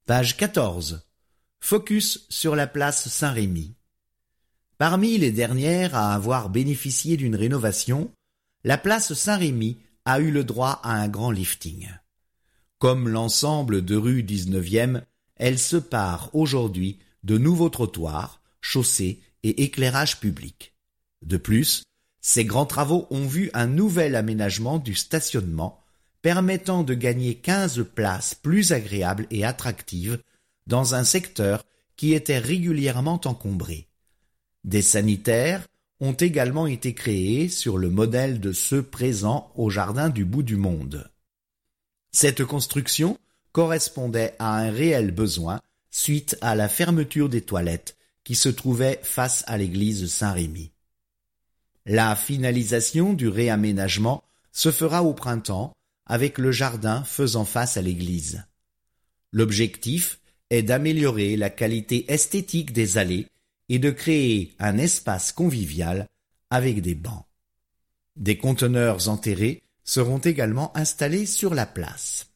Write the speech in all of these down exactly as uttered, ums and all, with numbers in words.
Page quatorze. Focus sur la place Saint-Rémy. Parmi les dernières à avoir bénéficié d'une rénovation, la place Saint-Rémy a eu le droit à un grand lifting. Comme l'ensemble de rue dix-neuvième, elle se pare aujourd'hui de nouveaux trottoirs, chaussées et éclairage public. De plus, ces grands travaux ont vu un nouvel aménagement du stationnement permettant de gagner quinze places plus agréables et attractives dans un secteur qui était régulièrement encombré. Des sanitaires ont également été créés sur le modèle de ceux présents au jardin du bout du monde. Cette construction correspondait à un réel besoin suite à la fermeture des toilettes qui se trouvaient face à l'église Saint-Rémy. La finalisation du réaménagement se fera au printemps avec le jardin faisant face à l'église. L'objectif est d'améliorer la qualité esthétique des allées et de créer un espace convivial avec des bancs. Des conteneurs enterrés seront également installés sur la place.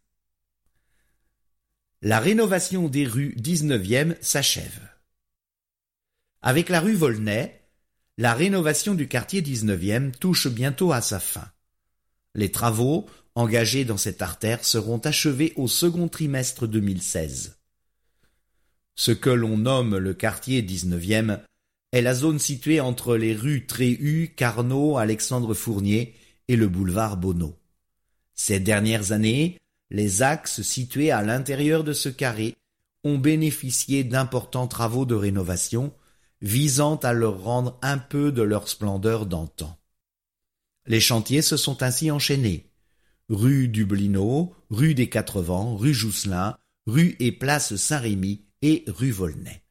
La rénovation des rues dix-neuvième s'achève. Avec la rue Volnay, la rénovation du quartier dix-neuvième touche bientôt à sa fin. Les travaux engagés dans cette artère seront achevés au second trimestre deux mille seize. Ce que l'on nomme le quartier dix-neuvième est la zone située entre les rues Tréhu, Carnot, Alexandre Fournier et le boulevard Bonneau. Ces dernières années, les axes situés à l'intérieur de ce carré ont bénéficié d'importants travaux de rénovation visant à leur rendre un peu de leur splendeur d'antan. Les chantiers se sont ainsi enchaînés. Rue Dublino, rue des Quatre Vents, rue Jousselin, rue et place Saint-Rémy et rue Volnay.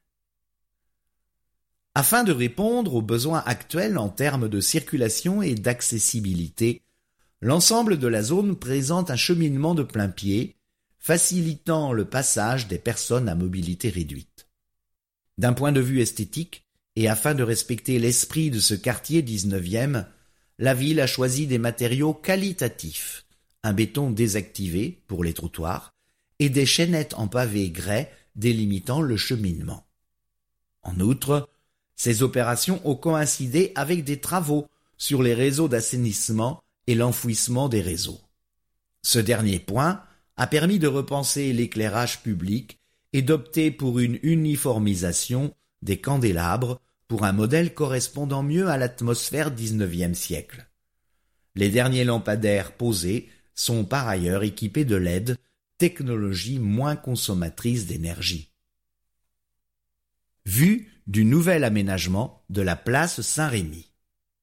Afin de répondre aux besoins actuels en termes de circulation et d'accessibilité, l'ensemble de la zone présente un cheminement de plain-pied, facilitant le passage des personnes à mobilité réduite. D'un point de vue esthétique, et afin de respecter l'esprit de ce quartier dix-neuvième, la ville a choisi des matériaux qualitatifs, un béton désactivé pour les trottoirs et des chaînettes en pavé grès délimitant le cheminement. En outre, ces opérations ont coïncidé avec des travaux sur les réseaux d'assainissement et l'enfouissement des réseaux. Ce dernier point a permis de repenser l'éclairage public et d'opter pour une uniformisation des candélabres pour un modèle correspondant mieux à l'atmosphère dix-neuvième siècle. Les derniers lampadaires posés sont par ailleurs équipés de L E D, technologie moins consommatrice d'énergie. Vue du nouvel aménagement de la place Saint-Rémy.